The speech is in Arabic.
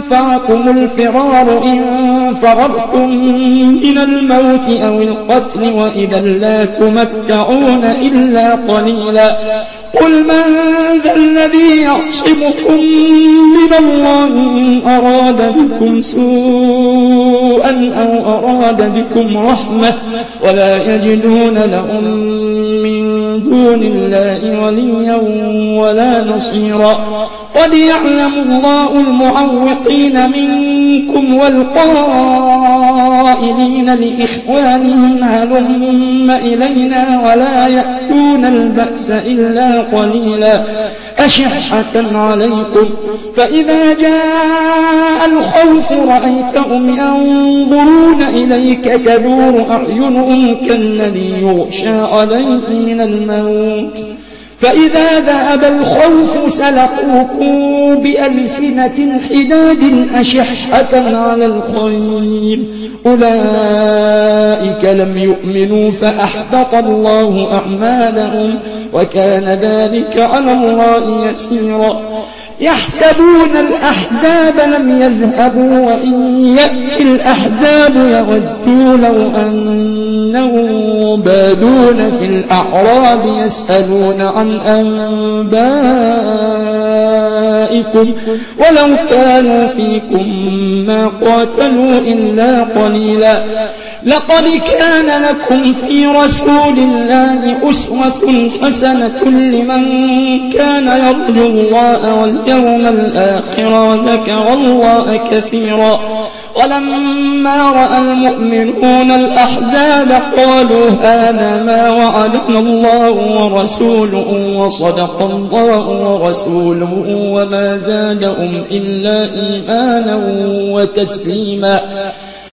ينفعكم الفرار إن فررتم من الموت أو القتل وإذا لا تمتعون إلا قليلا قل من ذا الذي يعصمكم من الله إن أراد بكم سوءا أو أراد بكم رحمة ولا يجدون لهم من دون الله وليا ولا نصيرا قد يعلم الله المعوقين منكم والقائلين لإخوانهم هلم إلينا ولا يأتون البأس إلا قليلا أشحة عليكم فإذا جاء الخوف رأيتهم ينظرون إليك تدور أعينهم كالذي يغشى عليه من الموت فإذا ذهب الخوف سلقوكم بألسنة حداد أشحة على الخير أولئك لم يؤمنوا فأحبط الله أعمالهم وكان ذلك على الله يسيرا يحسبون الأحزاب لم يذهبوا وإن يأتي الأحزاب يودوا لو أنهم بادون في الأعراب يسألون عن أنبائكم ولو كانوا فيكم ما قاتلوا إلا قليلا لقد كان لكم في رسول الله أسوة حسنة لمن كان يرجو الله واليوم الآخر وذكر الله كثيرا ولما رأى المؤمنون الأحزاب قالوا هذا ما وعدنا الله ورسوله وصدق الله ورسوله وما زادهم إلا إيمانا وتسليما